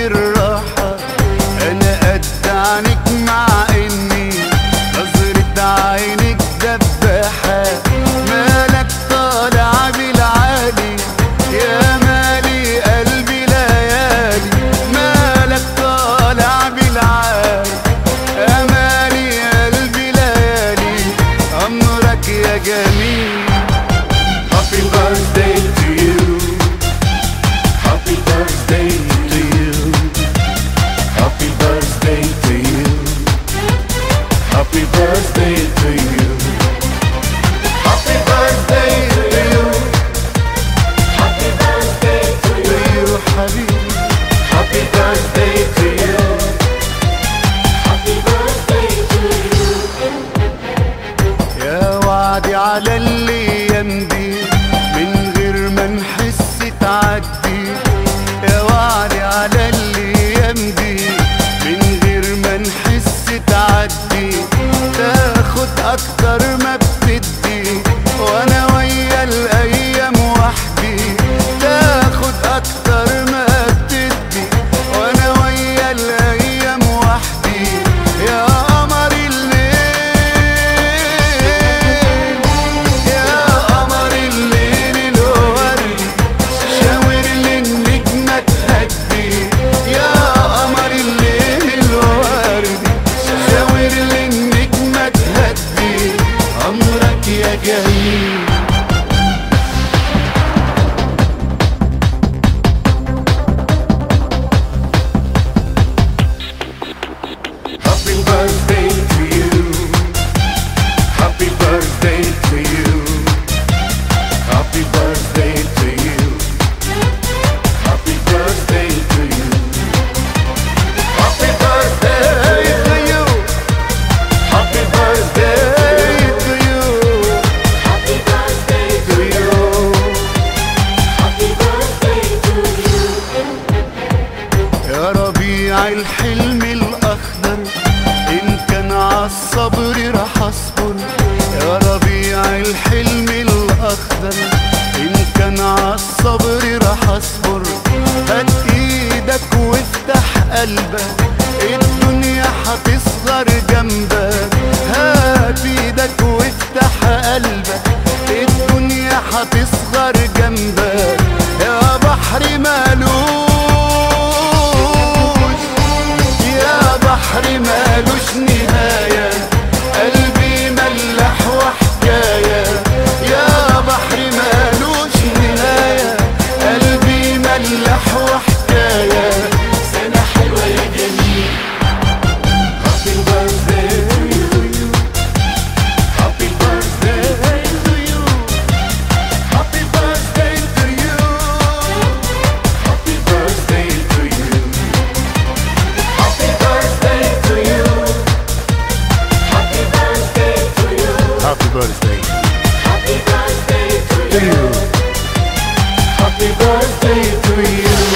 بالراحة. أنا قد عنك مع إني نظرة عينك دباحة. مالك طالع بالعالي يا مالي قلبي ليالي. مالك طالع بالعالي يا مالي قلبي ليالي. أمرك يا جميل. Happy birthday to you. Happy birthday to you. Happy birthday to you. Happy birthday to you. Happy birthday to you. Happy birthday to you حبيبي. Happy birthday to you. Happy birthday to you. يا وعدي على الأيام دي من غير ما نحس تعدي. يا وعدي على الأيام دي من غير ما نحس تعدي. تاخد أكتر ما بتدي وأنا ويا الأيام وحدي. تاخد أكتر ما بتدي وأنا ويا الأيام وحدي. يا قمر الليل يا قمر الليل الوردي شاور للنجمة تهدي. يا قمر الليل الوردي شاور للنجمة تهدي. أمرك يا جميل. Happy birthday to you. Happy birthday to you. Happy birthday to you. Happy birthday to you. Happy birthday to you. Happy birthday to you. Happy birthday to you. Happy birthday to you. يا ربيع الحلم الأخضر إن كان عالصبر رح أصبر. يا ربيع الحلم الأخضر إن كان عالصبر رح أصبر. هات إيدك وافتح قلبك الدنيا هتصغر جنبك. هات إيدك وافتح قلبك الدنيا هتصغر جنبك. يا بحر مالوش يا بحر مالوش نهاية. قلبي ملح وحكاية. يا بحر مالوش نهاية. قلبي ملح وحكاية. سنة حلوة يا جميل. Happy birthday to you. Happy birthday to you. Happy birthday to you. Happy birthday to you. Happy birthday to you. Happy birthday to you. Happy birthday. Happy birthday to you. Happy birthday to you.